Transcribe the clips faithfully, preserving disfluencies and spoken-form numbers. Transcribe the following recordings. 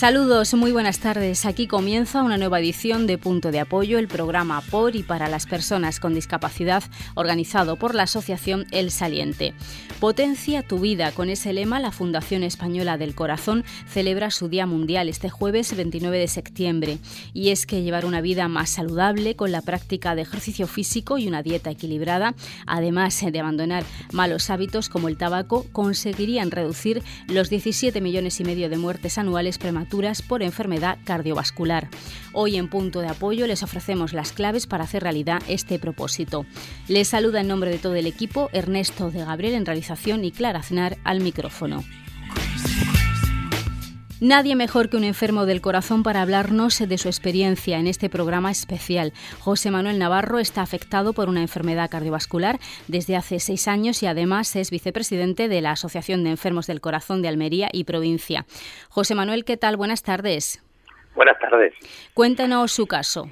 Saludos, muy buenas tardes. Aquí comienza una nueva edición de Punto de Apoyo, el programa por y para las personas con discapacidad organizado por la asociación El Saliente. Potencia tu vida. Con ese lema, la Fundación Española del Corazón celebra su Día Mundial este jueves veintinueve de septiembre. Y es que llevar una vida más saludable con la práctica de ejercicio físico y una dieta equilibrada, además de abandonar malos hábitos como el tabaco, conseguirían reducir los diecisiete millones y medio de muertes anuales prematuras por enfermedad cardiovascular. Hoy en Punto de Apoyo les ofrecemos las claves para hacer realidad este propósito. Les saluda en nombre de todo el equipo Ernesto de Gabriel en realización y Clara Aznar al micrófono. Nadie mejor que un enfermo del corazón para hablarnos de su experiencia en este programa especial. José Manuel Navarro está afectado por una enfermedad cardiovascular desde hace seis años y además es vicepresidente de la Asociación de Enfermos del Corazón de Almería y provincia. José Manuel, ¿qué tal? Buenas tardes. Buenas tardes. Cuéntenos su caso.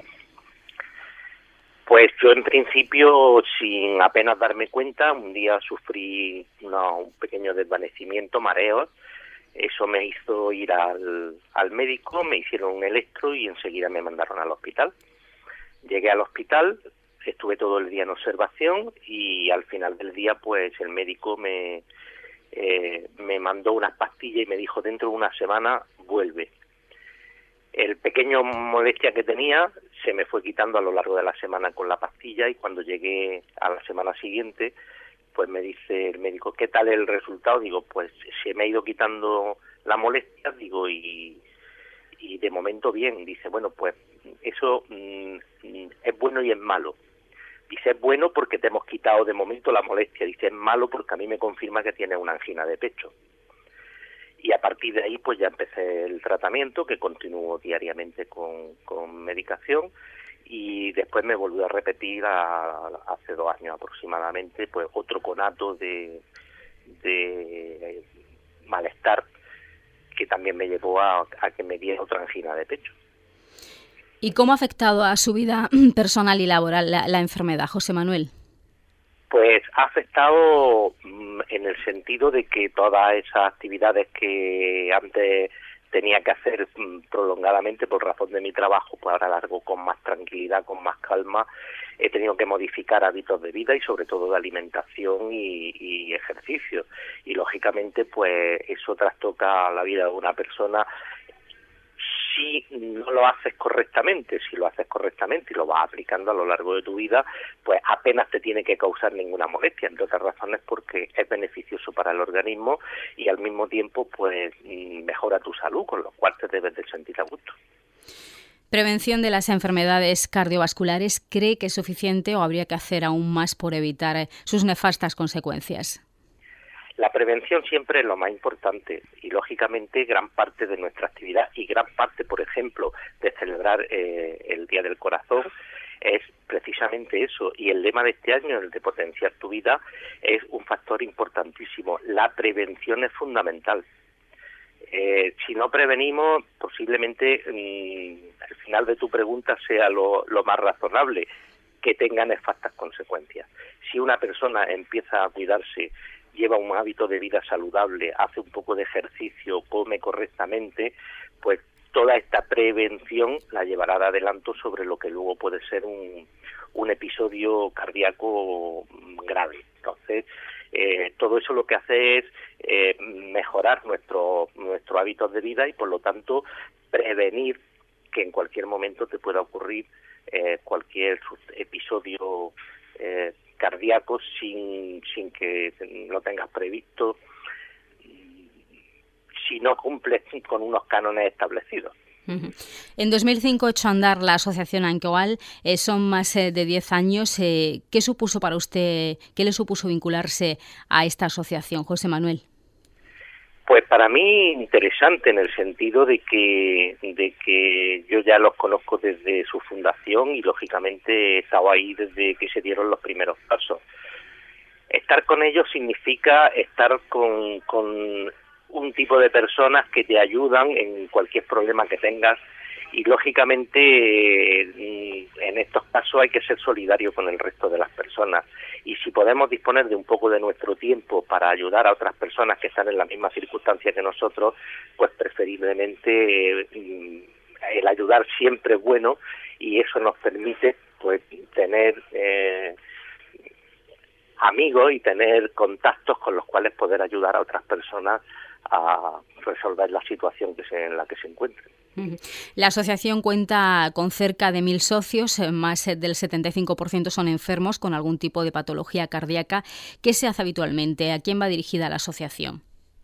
Pues yo en principio, sin apenas darme cuenta, un día sufrí una, un pequeño desvanecimiento, mareos. Eso me hizo ir al, al médico, me hicieron un electro y enseguida me mandaron al hospital. Llegué al hospital, estuve todo el día en observación y al final del día pues el médico me, eh, me mandó unas pastillas y me dijo dentro de una semana vuelve. El pequeño molestia que tenía se me fue quitando a lo largo de la semana con la pastilla y cuando llegué a la semana siguiente pues me dice el médico, ¿qué tal el resultado? Digo, pues se me ha ido quitando la molestia, digo, y, y de momento bien. Dice, bueno, pues eso mm, es bueno y es malo. Dice, es bueno porque te hemos quitado de momento la molestia. Dice, es malo porque a mí me confirma que tienes una angina de pecho. Y a partir de ahí, pues ya empecé el tratamiento, que continúo diariamente con, con medicación. Y después me volvió a repetir a, hace dos años aproximadamente, pues otro conato de, de malestar que también me llevó a, a que me diera otra angina de pecho. ¿Y cómo ha afectado a su vida personal y laboral la, la enfermedad, José Manuel? Pues ha afectado en el sentido de que todas esas actividades que antes tenía que hacer prolongadamente por razón de mi trabajo, pues ahora largo con más tranquilidad, con más calma. He tenido que modificar hábitos de vida y sobre todo de alimentación y, y ejercicio. Y lógicamente pues eso trastoca la vida de una persona si no lo haces correctamente. Si lo haces correctamente y lo vas aplicando a lo largo de tu vida, pues apenas te tiene que causar ninguna molestia, entre otras razones porque es beneficioso para el organismo y al mismo tiempo pues mejora tu salud, con lo cual te debes de sentir a gusto. Prevención de las enfermedades cardiovasculares, ¿cree que es suficiente o habría que hacer aún más por evitar sus nefastas consecuencias? La prevención siempre es lo más importante y, lógicamente, gran parte de nuestra actividad y gran parte, por ejemplo, de celebrar eh, el Día del Corazón es precisamente eso. Y el lema de este año, el de potenciar tu vida, es un factor importantísimo. La prevención es fundamental. Eh, si no prevenimos, posiblemente mmm, el final de tu pregunta sea lo, lo más razonable, que tenga nefastas consecuencias. Si una persona empieza a cuidarse, lleva un hábito de vida saludable, hace un poco de ejercicio, come correctamente, pues toda esta prevención la llevará de adelanto sobre lo que luego puede ser un, un episodio cardíaco grave. Entonces, eh, todo eso lo que hace es eh, mejorar nuestro, nuestros hábitos de vida y, por lo tanto, prevenir que en cualquier momento te pueda ocurrir eh, cualquier episodio eh, cardíaco sin, sin que lo tengas previsto, si no cumples con unos cánones establecidos. En dos mil cinco echó a andar la asociación ANCOAL, eh, son más eh, de diez años. Eh, ¿Qué supuso para usted, qué le supuso vincularse a esta asociación, José Manuel? Pues para mí interesante en el sentido de que de que yo ya los conozco desde su fundación y lógicamente he estado ahí desde que se dieron los primeros pasos. Estar con ellos significa estar con, con un tipo de personas que te ayudan en cualquier problema que tengas y lógicamente eh, en estos casos hay que ser solidario con el resto de las personas, y si podemos disponer de un poco de nuestro tiempo para ayudar a otras personas que están en la misma circunstancia que nosotros, pues preferiblemente eh, el ayudar siempre es bueno, y eso nos permite pues tener eh, amigos y tener contactos con los cuales poder ayudar a otras personas a resolver la situación que se, en la que se encuentren. La asociación cuenta con cerca de mil socios, más del setenta y cinco por ciento son enfermos con algún tipo de patología cardíaca. ¿Qué se hace habitualmente? ¿A quién va dirigida la asociación?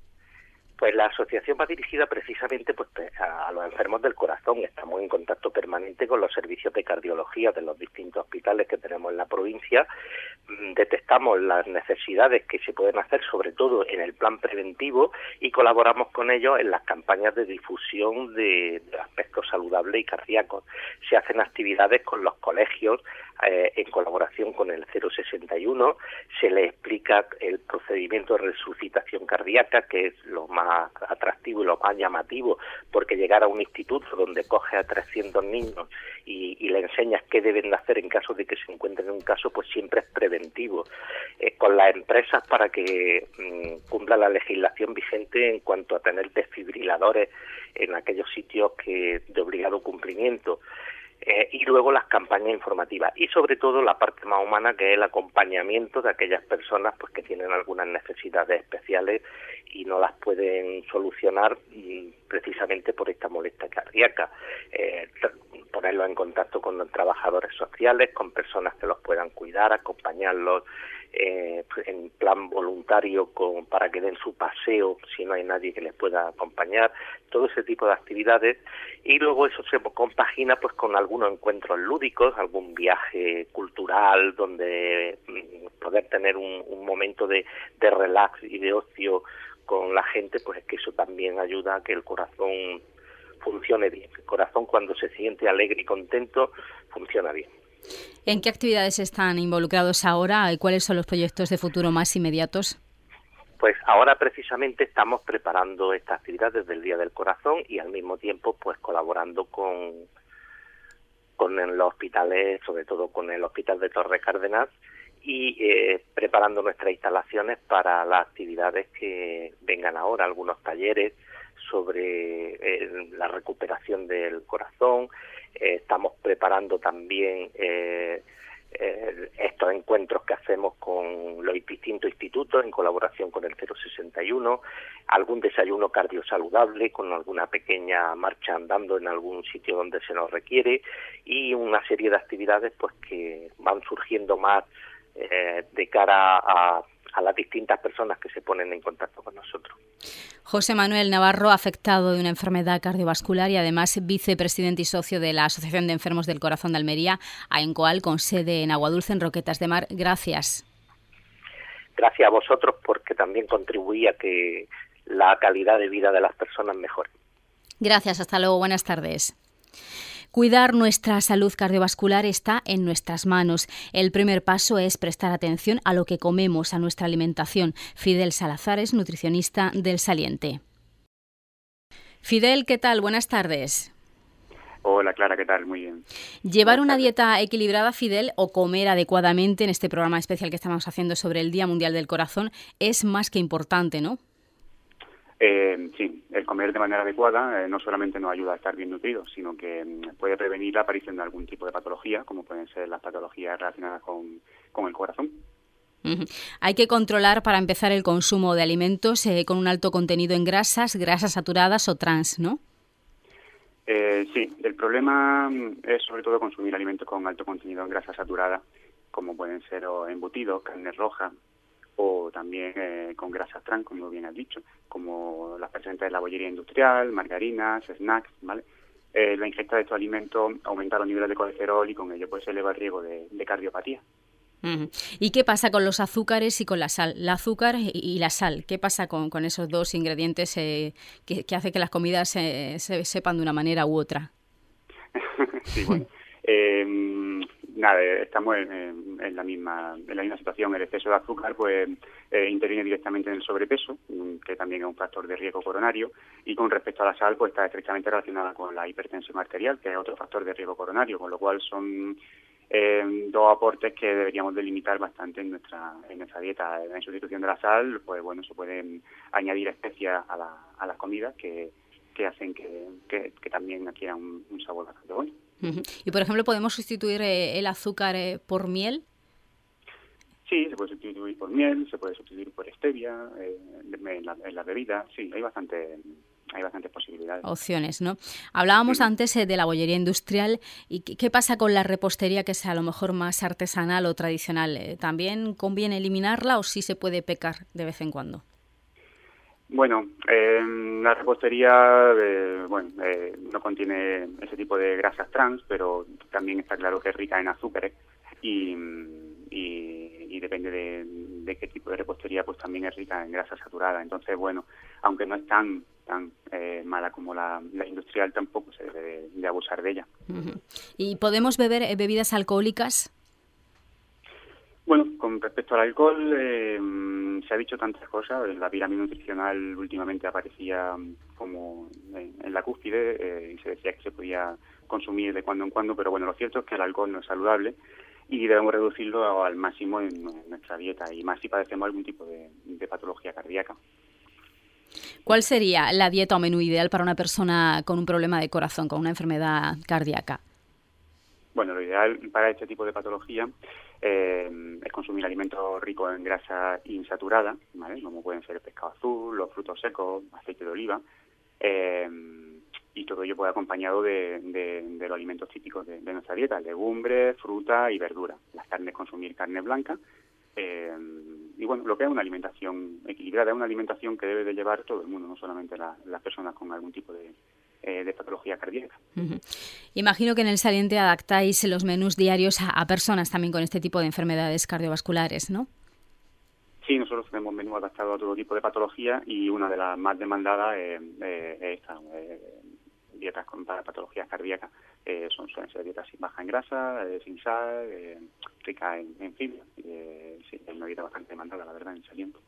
Pues la asociación va dirigida precisamente pues a los enfermos del corazón. Estamos en contacto permanente con los servicios de cardiología de los distintos hospitales que tenemos en la provincia. Detectamos las necesidades que se pueden hacer, sobre todo en el plan preventivo, y colaboramos con ellos en las campañas de difusión de, de aspectos saludables y cardíacos. Se hacen actividades con los colegios eh, en colaboración con el cero sesenta y uno. Se les explica el procedimiento de resucitación cardíaca, que es lo más atractivo y lo más llamativo, porque llegar a un instituto donde coges a trescientos niños y, y le enseñas qué deben de hacer en caso de que se encuentren en un caso, pues siempre es preventivo. Eh, con las empresas para que mmm, cumpla la legislación vigente en cuanto a tener desfibriladores en aquellos sitios que de obligado cumplimiento. Eh, y luego las campañas informativas y sobre todo la parte más humana, que es el acompañamiento de aquellas personas pues que tienen algunas necesidades especiales y no las pueden solucionar mm, precisamente por esta molestia cardíaca. Eh, ponerlos en contacto con los trabajadores sociales, con personas que los puedan cuidar, acompañarlos eh, en plan voluntario con, para que den su paseo si no hay nadie que les pueda acompañar, todo ese tipo de actividades, y luego eso se compagina pues con algunos encuentros lúdicos, algún viaje cultural donde mm, poder tener un, un momento de, de relax y de ocio con la gente, pues es que eso también ayuda a que el corazón funcione bien. El corazón, cuando se siente alegre y contento, funciona bien. ¿En qué actividades están involucrados ahora y cuáles son los proyectos de futuro más inmediatos? Pues ahora precisamente estamos preparando esta actividad desde el Día del Corazón y al mismo tiempo pues colaborando con, con los hospitales, sobre todo con el Hospital de Torre Cárdenas, y eh, preparando nuestras instalaciones para las actividades que vengan ahora, algunos talleres sobre eh, la recuperación del corazón. Eh, estamos preparando también eh, eh, estos encuentros que hacemos con los distintos institutos en colaboración con el cero sesenta y uno, algún desayuno cardiosaludable con alguna pequeña marcha andando en algún sitio donde se nos requiere, y una serie de actividades pues que van surgiendo más eh, de cara a, a las distintas personas que se ponen en contacto con nosotros. José Manuel Navarro, afectado de una enfermedad cardiovascular y además vicepresidente y socio de la Asociación de Enfermos del Corazón de Almería, AENCOAL, con sede en Aguadulce, en Roquetas de Mar. Gracias. Gracias a vosotros, porque también contribuí a que la calidad de vida de las personas mejore. Gracias, hasta luego, buenas tardes. Cuidar nuestra salud cardiovascular está en nuestras manos. El primer paso es prestar atención a lo que comemos, a nuestra alimentación. Fidel Salazar es nutricionista del Saliente. Fidel, ¿qué tal? Buenas tardes. Hola, Clara, ¿qué tal? Muy bien. Llevar una dieta equilibrada, Fidel, o comer adecuadamente en este programa especial que estamos haciendo sobre el Día Mundial del Corazón es más que importante, ¿no? Eh, sí, el comer de manera adecuada eh, no solamente nos ayuda a estar bien nutridos, sino que mm, puede prevenir la aparición de algún tipo de patología, como pueden ser las patologías relacionadas con, con el corazón. Uh-huh. Hay que controlar, para empezar, el consumo de alimentos eh, con un alto contenido en grasas, grasas saturadas o trans, ¿no? Eh, sí, el problema es sobre todo consumir alimentos con alto contenido en grasa saturada, como pueden ser o embutidos, carne roja, o también eh, con grasas trans, como bien has dicho, como las presentes en la bollería industrial, margarinas, snacks, ¿vale? Eh, la ingesta de estos alimentos aumenta los niveles de colesterol y con ello pues se eleva el riesgo de, de cardiopatía. Uh-huh. ¿Y qué pasa con los azúcares y con la sal? El azúcar y la sal, ¿qué pasa con, con esos dos ingredientes eh, que, que hace que las comidas eh, se sepan de una manera u otra? Sí, bueno. eh, nada, estamos en, en, en la misma en la misma situación. El exceso de azúcar pues eh, interviene directamente en el sobrepeso, que también es un factor de riesgo coronario, y con respecto a la sal pues está estrechamente relacionada con la hipertensión arterial, que es otro factor de riesgo coronario, con lo cual son eh, dos aportes que deberíamos delimitar bastante en nuestra en nuestra dieta. En sustitución de la sal, pues bueno, se pueden añadir especias a la, a las comidas que que hacen que, que, que también adquieran un, un sabor bastante bueno. Uh-huh. Y, por ejemplo, ¿podemos sustituir eh, el azúcar eh, por miel? Sí, se puede sustituir por miel, se puede sustituir por stevia, eh, en, la, en la bebida. Sí, hay bastante, hay bastantes posibilidades. Opciones, ¿no? Hablábamos sí. antes eh, de la bollería industrial. ¿Y qué, qué pasa con la repostería, que es a lo mejor más artesanal o tradicional? Eh, ¿También conviene eliminarla o sí se puede pecar de vez en cuando? Bueno, eh, la repostería eh, bueno, eh, no contiene ese tipo de grasas trans, pero también está claro que es rica en azúcares y, y, y depende de, de qué tipo de repostería, pues también es rica en grasa saturada. Entonces, bueno, aunque no es tan tan eh, mala como la, la industrial, tampoco se debe de, de abusar de ella. Uh-huh. ¿Y podemos beber eh, bebidas alcohólicas? Bueno, con respecto al alcohol, eh, se ha dicho tantas cosas. La pirámide nutricional últimamente aparecía como en, en la cúspide eh, y se decía que se podía consumir de cuando en cuando, pero bueno, lo cierto es que el alcohol no es saludable y debemos reducirlo al máximo en, en nuestra dieta, y más si padecemos algún tipo de, de patología cardíaca. ¿Cuál sería la dieta o menú ideal para una persona con un problema de corazón, con una enfermedad cardíaca? Bueno, lo ideal para este tipo de patología eh, es consumir alimentos ricos en grasa insaturada, ¿vale? Como pueden ser el pescado azul, los frutos secos, aceite de oliva, eh, y todo ello pues acompañado de, de, de los alimentos típicos de, de nuestra dieta: legumbres, fruta y verdura. Las carnes, consumir carne blanca, eh, y bueno, lo que es una alimentación equilibrada, es una alimentación que debe de llevar todo el mundo, no solamente la, las personas con algún tipo de de patología cardíaca. Uh-huh. Imagino que en el Saliente adaptáis los menús diarios a, a personas también con este tipo de enfermedades cardiovasculares, ¿no? Sí, nosotros tenemos menú adaptado a todo tipo de patología, y una de las más demandadas eh, eh, es esta, eh, dietas con, para patologías cardíacas. Eh, son suelen ser dietas sin baja en grasa, eh, sin sal, eh, rica en, en fibra. Eh, sí, es una dieta bastante demandada, la verdad, en el Saliente.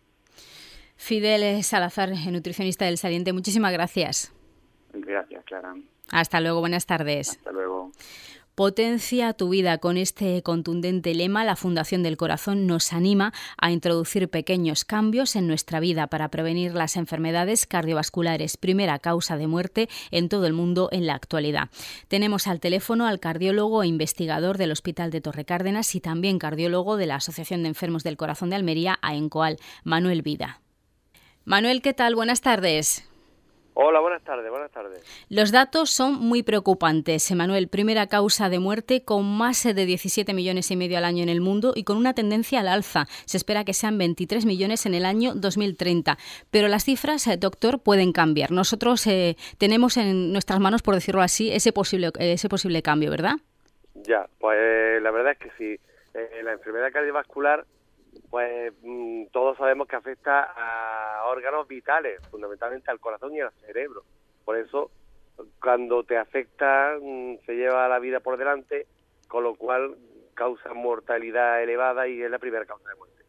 Fidel Salazar, nutricionista del Saliente, muchísimas gracias. Gracias, Clara. Hasta luego, buenas tardes. Hasta luego. Potencia tu vida. Con este contundente lema, la Fundación del Corazón nos anima a introducir pequeños cambios en nuestra vida para prevenir las enfermedades cardiovasculares, primera causa de muerte en todo el mundo en la actualidad. Tenemos al teléfono al cardiólogo e investigador del Hospital de Torrecárdenas y también cardiólogo de la Asociación de Enfermos del Corazón de Almería, AENCOAL, Manuel Vida. Manuel, ¿qué tal? Buenas tardes. Hola, buenas tardes, buenas tardes. Los datos son muy preocupantes, Manuel. Primera causa de muerte, con más de diecisiete millones y medio al año en el mundo y con una tendencia al alza. Se espera que sean veintitrés millones en el año dos mil treinta. Pero las cifras, doctor, pueden cambiar. Nosotros eh, tenemos en nuestras manos, por decirlo así, ese posible, ese posible cambio, ¿verdad? Ya, pues la verdad es que sí. Eh, la enfermedad cardiovascular, pues mmm, todos sabemos que afecta a órganos vitales, fundamentalmente al corazón y al cerebro. Por eso, cuando te afecta, mmm, se lleva la vida por delante, con lo cual causa mortalidad elevada y es la primera causa de muerte.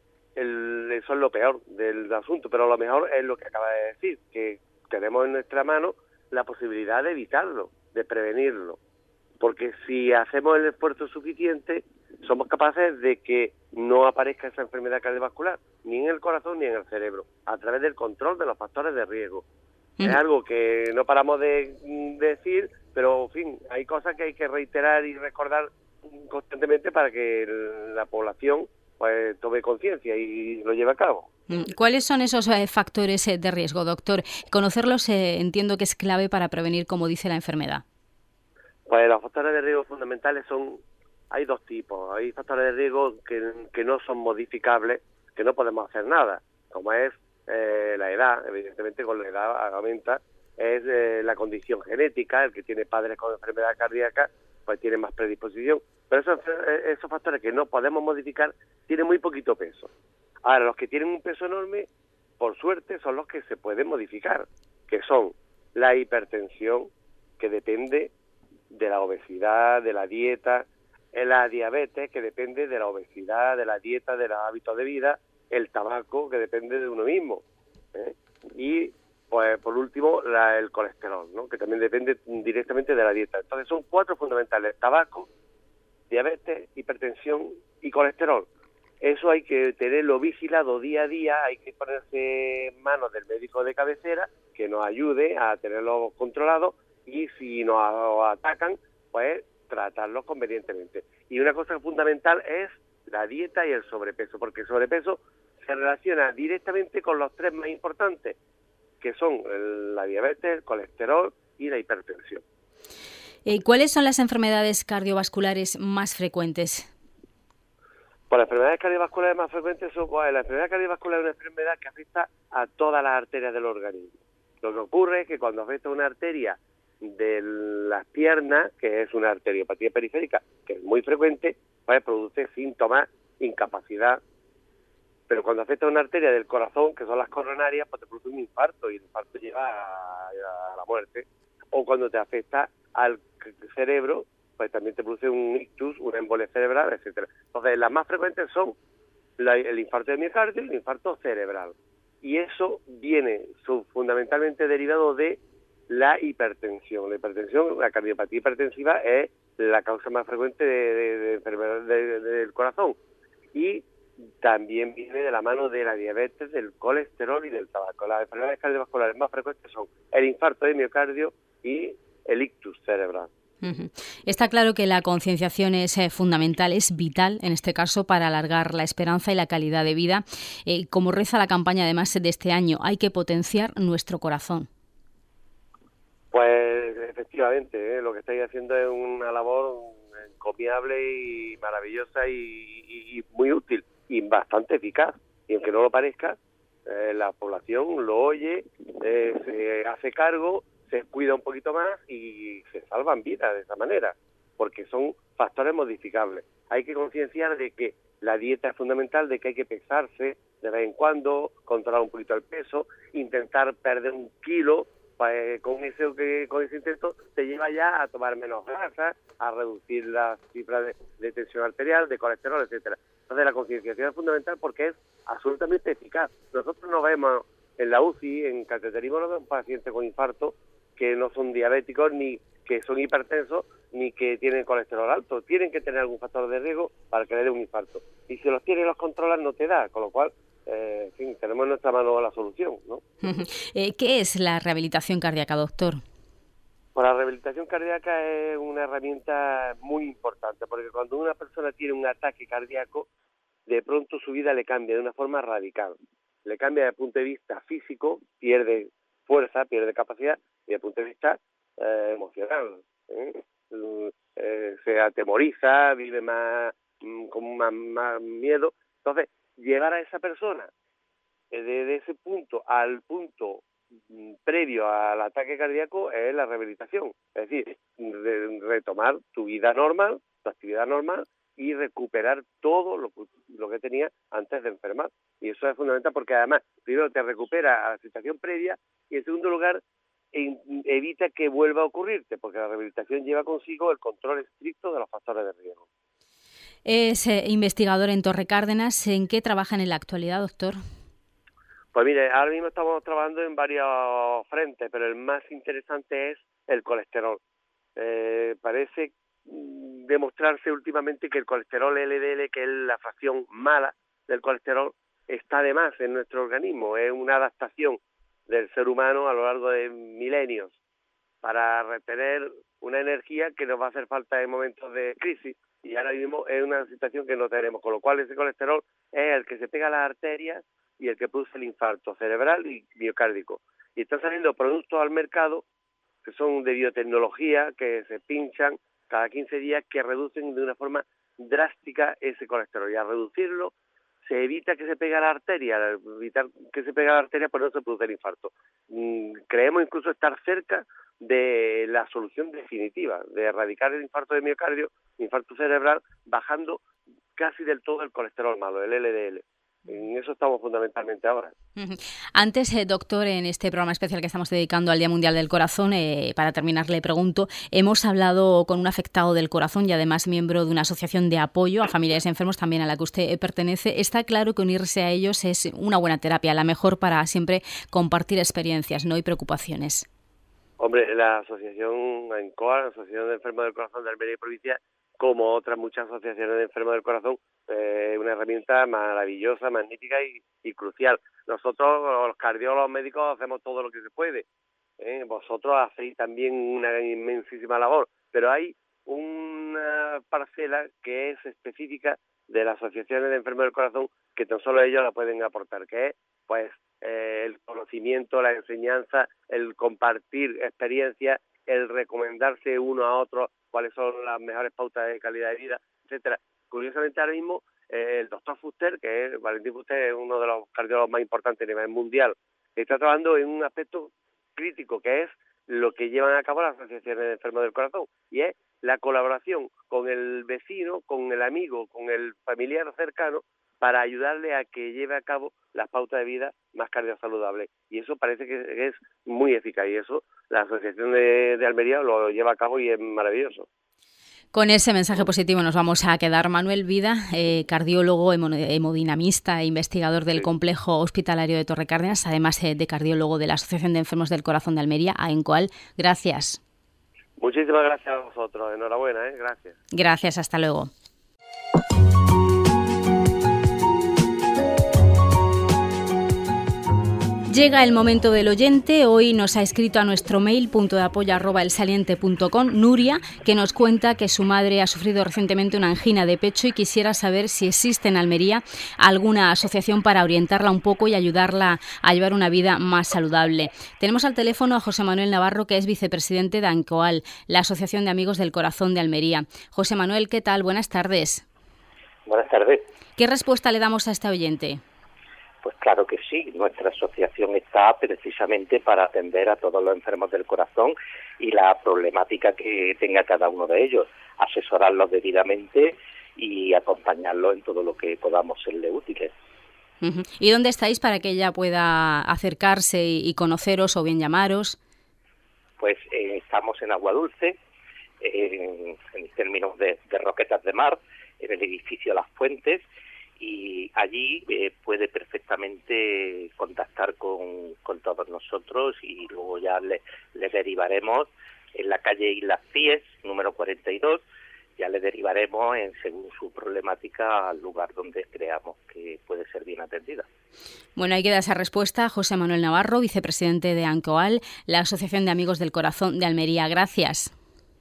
El, eso es lo peor del asunto, pero lo mejor es lo que acaba de decir, que tenemos en nuestra mano la posibilidad de evitarlo, de prevenirlo. Porque si hacemos el esfuerzo suficiente, somos capaces de que no aparezca esa enfermedad cardiovascular, ni en el corazón ni en el cerebro, a través del control de los factores de riesgo. Mm. Es algo que no paramos de, de decir, pero, en fin, hay cosas que hay que reiterar y recordar constantemente para que la población pues tome conciencia y lo lleve a cabo. ¿Cuáles son esos eh, factores eh, de riesgo, doctor? Conocerlos eh, entiendo que es clave para prevenir, como dice la enfermedad. Pues los factores de riesgo fundamentales son, hay dos tipos. Hay factores de riesgo que, que no son modificables, que no podemos hacer nada, como es eh, la edad. Evidentemente con la edad aumenta, es eh, la condición genética. El que tiene padres con enfermedad cardíaca pues tiene más predisposición, pero esos, esos factores que no podemos modificar tienen muy poquito peso. Ahora, los que tienen un peso enorme, por suerte, son los que se pueden modificar, que son la hipertensión, que depende de la obesidad, de la dieta, la diabetes, que depende de la obesidad, de la dieta, de los hábitos de vida, el tabaco, que depende de uno mismo, ¿eh? Y, pues, por último, la, el colesterol, ¿no? Que también depende directamente de la dieta. Entonces, son cuatro fundamentales: tabaco, diabetes, hipertensión y colesterol. Eso hay que tenerlo vigilado día a día, hay que ponerse en manos del médico de cabecera que nos ayude a tenerlo controlado, y si nos atacan, pues tratarlos convenientemente. Y una cosa fundamental es la dieta y el sobrepeso, porque el sobrepeso se relaciona directamente con los tres más importantes, que son el, la diabetes, el colesterol y la hipertensión. Eh, ¿Cuáles son las enfermedades cardiovasculares más frecuentes? Pues las enfermedades cardiovasculares más frecuentes son, pues, la enfermedad cardiovascular es una enfermedad que afecta a todas las arterias del organismo. Lo que ocurre es que cuando afecta una arteria de las piernas, que es una arteriopatía periférica, que es muy frecuente, pues produce síntomas, incapacidad. Pero cuando afecta una arteria del corazón, que son las coronarias, pues te produce un infarto, y el infarto lleva a, a la muerte. O cuando te afecta al cerebro, pues también te produce un ictus, una embolia cerebral, etcétera. Entonces, las más frecuentes son la, el infarto de miocardio y el infarto cerebral. Y eso viene son fundamentalmente derivado de la hipertensión. La hipertensión, la cardiopatía hipertensiva, es la causa más frecuente de, de, de enfermedad de, de, del corazón. Y también viene de la mano de la diabetes, del colesterol y del tabaco. Las enfermedades cardiovasculares más frecuentes son el infarto de miocardio y el ictus cerebral. Uh-huh. Está claro que la concienciación es eh, fundamental, es vital en este caso para alargar la esperanza y la calidad de vida. Eh, como reza la campaña además de este año, hay que potenciar nuestro corazón. Pues efectivamente, ¿eh? Lo que estáis haciendo es una labor encomiable y maravillosa y, y, y muy útil y bastante eficaz. Y aunque no lo parezca, eh, la población lo oye, eh, se hace cargo, se cuida un poquito más y se salvan vidas de esa manera, porque son factores modificables. Hay que concienciar de que la dieta es fundamental, de que hay que pesarse de vez en cuando, controlar un poquito el peso, intentar perder un kilo, pues con ese, que, con ese intento te lleva ya a tomar menos grasa, a reducir las cifras de, de tensión arterial, de colesterol, etcétera. Entonces la concienciación es fundamental porque es absolutamente eficaz. Nosotros no vemos en la U C I, en cateterismo, no vemos pacientes con infarto que no son diabéticos, ni que son hipertensos, ni que tienen colesterol alto. Tienen que tener algún factor de riesgo para que le dé un infarto. Y si los tienes y los controlas, no te da. Con lo cual, eh, en fin, tenemos en nuestra mano la solución, ¿no? eh, ¿Qué es la rehabilitación cardíaca, doctor? Pues la rehabilitación cardíaca es una herramienta muy importante, porque cuando una persona tiene un ataque cardíaco, de pronto su vida le cambia de una forma radical. Le cambia desde el punto de vista físico, pierde fuerza, pierde capacidad, y desde el punto de vista eh, emocional. ¿eh? Eh, se atemoriza, vive más con más, más miedo. Entonces, llegar a esa persona eh, de, de ese punto al punto previo al ataque cardíaco es la rehabilitación, es decir, re, retomar tu vida normal, tu actividad normal y recuperar todo lo, lo que tenías antes de enfermar. Y eso es fundamental porque además, primero te recupera a la situación previa y en segundo lugar evita que vuelva a ocurrirte, porque la rehabilitación lleva consigo el control estricto de los factores de riesgo. Es eh, investigador en Torre Cárdenas. ¿En qué trabaja en la actualidad, doctor? Pues mire, ahora mismo estamos trabajando en varios frentes, pero el más interesante es el colesterol. Eh, parece demostrarse últimamente que el colesterol L D L, que es la fracción mala del colesterol, está de más en nuestro organismo. Es una adaptación del ser humano a lo largo de milenios para retener una energía que nos va a hacer falta en momentos de crisis, y ahora mismo es una situación que no tenemos, con lo cual ese colesterol es el que se pega a las arterias y el que produce el infarto cerebral y miocárdico. Y están saliendo productos al mercado que son de biotecnología, que se pinchan cada quince días, que reducen de una forma drástica ese colesterol. Y al reducirlo, se evita que se pegue a la arteria. Al evitar que se pegue a la arteria, pues no se produce el infarto. Mm, creemos incluso estar cerca de la solución definitiva, de erradicar el infarto de miocardio, infarto cerebral, bajando casi del todo el colesterol malo, el L D L. En eso estamos fundamentalmente ahora. Antes, eh, doctor, en este programa especial que estamos dedicando al Día Mundial del Corazón, eh, para terminar le pregunto, hemos hablado con un afectado del corazón y además miembro de una asociación de apoyo a familiares enfermos, también a la que usted pertenece. Está claro que unirse a ellos es una buena terapia, la mejor para siempre compartir experiencias, ¿no?, y preocupaciones. Hombre, la asociación ANCOA, la Asociación de Enfermos del Corazón de Almería y Provincia, como otras muchas asociaciones de enfermos del corazón, es eh, una herramienta maravillosa, magnífica y, y crucial. Nosotros, los cardiólogos médicos, hacemos todo lo que se puede. ¿eh? Vosotros hacéis también una inmensísima labor, pero hay una parcela que es específica de las asociaciones de enfermos del corazón que tan solo ellos la pueden aportar, que es pues eh, el conocimiento, la enseñanza, el compartir experiencias, el recomendarse uno a otro cuáles son las mejores pautas de calidad de vida, etcétera. Curiosamente ahora mismo eh, el doctor Fuster, que es Valentín Fuster, es uno de los cardiólogos más importantes a nivel mundial, está trabajando en un aspecto crítico que es lo que llevan a cabo las asociaciones de enfermos del corazón, y es la colaboración con el vecino, con el amigo, con el familiar cercano, para ayudarle a que lleve a cabo las pautas de vida más cardiosaludables. Y eso parece que es muy eficaz, y eso la Asociación de, de Almería lo lleva a cabo y es maravilloso. Con ese mensaje positivo nos vamos a quedar. Manuel Vida, eh, cardiólogo, hemodinamista e investigador del sí. Complejo Hospitalario de Torre Cárdenas, además eh, de cardiólogo de la Asociación de Enfermos del Corazón de Almería, AENCOAL. Gracias. Muchísimas gracias a vosotros. Enhorabuena, ¿eh? Gracias. Gracias, hasta luego. Llega el momento del oyente. Hoy nos ha escrito a nuestro mail punto de apoyo arroba elsaliente punto com Nuria, que nos cuenta que su madre ha sufrido recientemente una angina de pecho y quisiera saber si existe en Almería alguna asociación para orientarla un poco y ayudarla a llevar una vida más saludable. Tenemos al teléfono a José Manuel Navarro, que es vicepresidente de ANCOAL, la Asociación de Amigos del Corazón de Almería. José Manuel, ¿qué tal? Buenas tardes. Buenas tardes. ¿Qué respuesta le damos a este oyente? Pues claro que sí, nuestra asociación está precisamente para atender a todos los enfermos del corazón y la problemática que tenga cada uno de ellos, asesorarlos debidamente y acompañarlos en todo lo que podamos serle útiles. Uh-huh. ¿Y dónde estáis para que ella pueda acercarse y conoceros o bien llamaros? Pues eh, estamos en Aguadulce, en, en términos de, de Roquetas de Mar, en el edificio Las Fuentes, y allí eh, puede perfectamente contactar con, con todos nosotros y luego ya le, le derivaremos en la calle Islas Cies, número cuarenta y dos, ya le derivaremos en, según su problemática, al lugar donde creamos que puede ser bien atendida. Bueno, ahí queda esa respuesta. José Manuel Navarro, vicepresidente de ANCOAL, la Asociación de Amigos del Corazón de Almería. Gracias.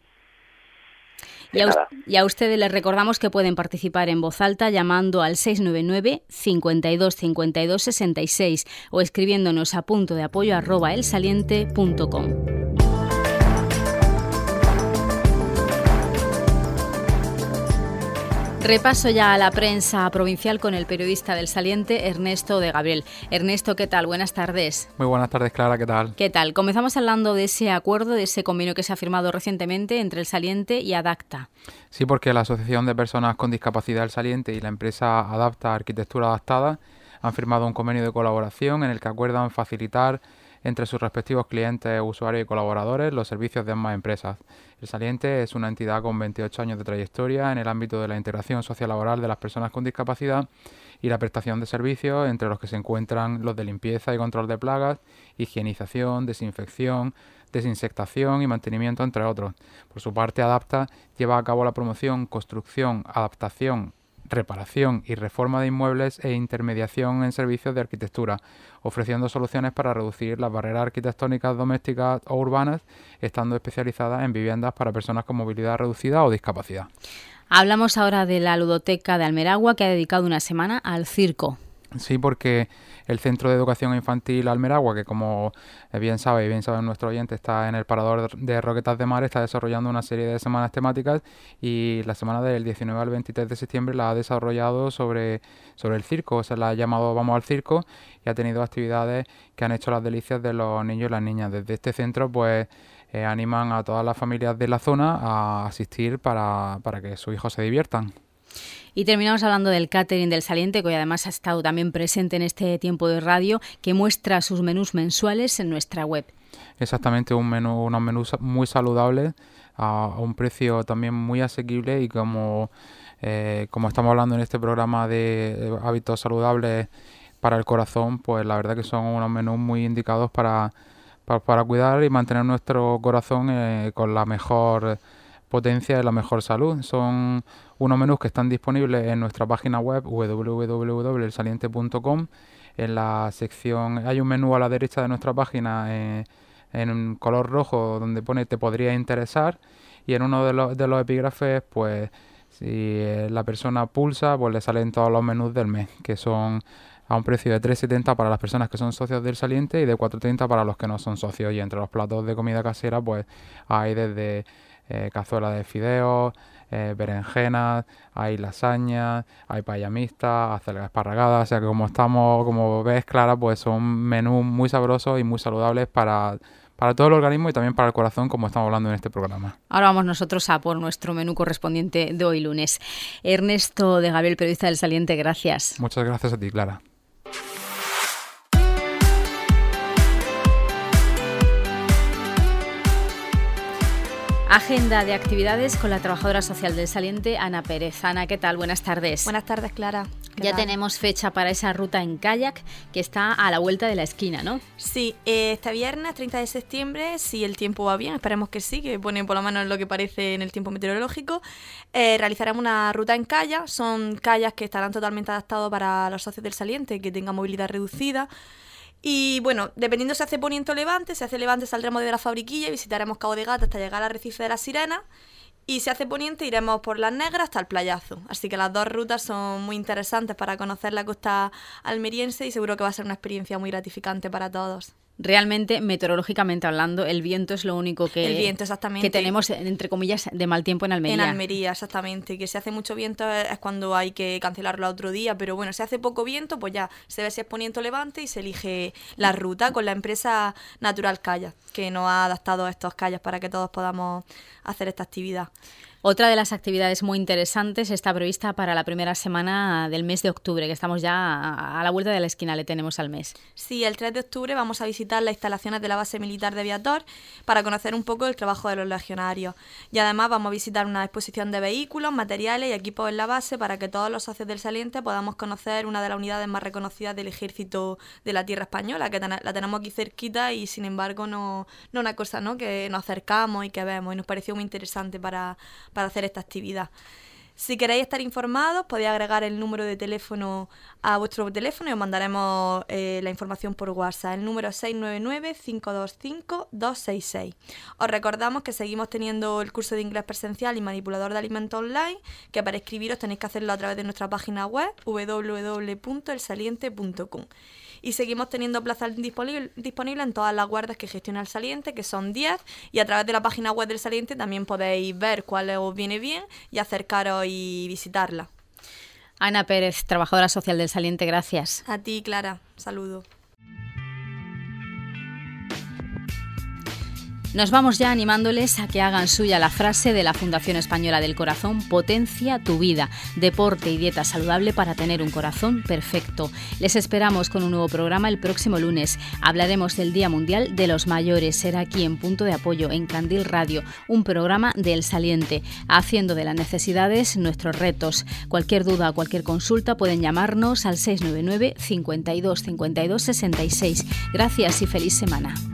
Y a, y a ustedes les recordamos que pueden participar en voz alta llamando al seis nueve nueve, cincuenta y dos, cincuenta y dos, sesenta y seis o escribiéndonos a punto de apoyo arroba elsaliente punto com. Repaso ya a la prensa provincial con el periodista del Saliente, Ernesto de Gabriel. Ernesto, ¿qué tal? Buenas tardes. Muy buenas tardes, Clara, ¿qué tal? ¿Qué tal? Comenzamos hablando de ese acuerdo, de ese convenio que se ha firmado recientemente entre el Saliente y Adapta. Sí, porque la Asociación de Personas con Discapacidad del Saliente y la empresa Adapta Arquitectura Adaptada han firmado un convenio de colaboración en el que acuerdan facilitar entre sus respectivos clientes, usuarios y colaboradores los servicios de ambas empresas. El Saliente es una entidad con veintiocho años de trayectoria en el ámbito de la integración sociolaboral de las personas con discapacidad y la prestación de servicios, entre los que se encuentran los de limpieza y control de plagas, higienización, desinfección, desinsectación y mantenimiento, entre otros. Por su parte, Adapta lleva a cabo la promoción, construcción, adaptación, reparación y reforma de inmuebles e intermediación en servicios de arquitectura, ofreciendo soluciones para reducir las barreras arquitectónicas domésticas o urbanas, estando especializadas en viviendas para personas con movilidad reducida o discapacidad. Hablamos ahora de la ludoteca de Almeragua, que ha dedicado una semana al circo. Sí, porque el Centro de Educación Infantil Almeragua, que como bien sabe y bien saben nuestros oyentes, está en el parador de Roquetas de Mar, está desarrollando una serie de semanas temáticas y la semana del diecinueve al veintitrés de septiembre la ha desarrollado sobre, sobre el circo. Se la ha llamado Vamos al Circo y ha tenido actividades que han hecho las delicias de los niños y las niñas. Desde este centro pues eh, animan a todas las familias de la zona a asistir para, para que sus hijos se diviertan. Y terminamos hablando del catering del Saliente, que hoy además ha estado también presente en este tiempo de radio, que muestra sus menús mensuales en nuestra web. Exactamente, un menú, unos menús muy saludables a un precio también muy asequible, y como, eh, como estamos hablando en este programa de hábitos saludables para el corazón, pues la verdad que son unos menús muy indicados para, para, para cuidar y mantener nuestro corazón eh, con la mejor potencia y la mejor salud. Son unos menús que están disponibles en nuestra página web w w w punto el saliente punto com. En la sección hay un menú a la derecha de nuestra página eh, en color rojo donde pone te podría interesar, y en uno de los, de los epígrafes, pues si eh, la persona pulsa, pues le salen todos los menús del mes, que son a un precio de tres setenta para las personas que son socios del Saliente y de cuatro treinta para los que no son socios. Y entre los platos de comida casera, pues hay desde eh, cazuela de fideos, eh, berenjenas, hay lasañas, hay paella mixta, acelgas esparragadas. O sea que como estamos, como ves, Clara, pues son menús muy sabrosos y muy saludables para para todo el organismo y también para el corazón, como estamos hablando en este programa. Ahora vamos nosotros a por nuestro menú correspondiente de hoy lunes. Ernesto de Gabriel, periodista del Saliente, gracias. Muchas gracias a ti, Clara. Agenda de actividades con la trabajadora social del Saliente, Ana Pérez. Ana, ¿qué tal? Buenas tardes. Buenas tardes, Clara. Ya tal? Tenemos fecha para esa ruta en kayak que está a la vuelta de la esquina, ¿no? Sí, eh, este viernes treinta de septiembre, si el tiempo va bien, esperemos que sí, que pone por lo menos lo que parece en el tiempo meteorológico, eh, realizaremos una ruta en kayak. Son kayaks que estarán totalmente adaptados para los socios del Saliente, que tengan movilidad reducida. Y bueno, dependiendo si hace poniente o levante, si hace levante saldremos de la Fabriquilla y visitaremos Cabo de Gata hasta llegar al arrecife de la Sirena. Y si hace poniente iremos por Las Negras hasta el Playazo. Así que las dos rutas son muy interesantes para conocer la costa almeriense y seguro que va a ser una experiencia muy gratificante para todos. Realmente, meteorológicamente hablando, el viento es lo único que, el viento, exactamente. que tenemos, entre comillas, de mal tiempo en Almería. En Almería, exactamente. Que si hace mucho viento es cuando hay que cancelarlo otro día, pero bueno, si hace poco viento, pues ya se ve si es poniente o levante y se elige la ruta con la empresa Natural Kayak, que nos ha adaptado estos kayaks para que todos podamos hacer esta actividad. Otra de las actividades muy interesantes está prevista para la primera semana del mes de octubre, que estamos ya a la vuelta de la esquina, le tenemos al mes. Sí, el tres de octubre vamos a visitar las instalaciones de la base militar de Viator para conocer un poco el trabajo de los legionarios. Y además vamos a visitar una exposición de vehículos, materiales y equipos en la base para que todos los socios del Saliente podamos conocer una de las unidades más reconocidas del ejército de la tierra española, que ten- la tenemos aquí cerquita y sin embargo no, no una cosa, ¿no?, que nos acercamos y que vemos, y nos pareció muy interesante para para hacer esta actividad. Si queréis estar informados, podéis agregar el número de teléfono a vuestro teléfono y os mandaremos eh, la información por WhatsApp. El número es seis nueve nueve, cinco dos cinco, dos seis seis. Os recordamos que seguimos teniendo el curso de inglés presencial y manipulador de alimentos online, que para escribiros tenéis que hacerlo a través de nuestra página web w w w punto el saliente punto com. Y seguimos teniendo plazas disponibles disponible en todas las guardas que gestiona el Saliente, que son diez, y a través de la página web del Saliente también podéis ver cuál os viene bien y acercaros y visitarla. Ana Pérez, trabajadora social del Saliente, gracias. A ti, Clara. Saludo. Nos vamos ya animándoles a que hagan suya la frase de la Fundación Española del Corazón: potencia tu vida, deporte y dieta saludable para tener un corazón perfecto. Les esperamos con un nuevo programa el próximo lunes. Hablaremos del Día Mundial de los Mayores. Será aquí en Punto de Apoyo, en Candil Radio, un programa del Saliente, haciendo de las necesidades nuestros retos. Cualquier duda o cualquier consulta pueden llamarnos al seis nueve nueve, cincuenta y dos, cincuenta y dos, sesenta y seis. Gracias y feliz semana.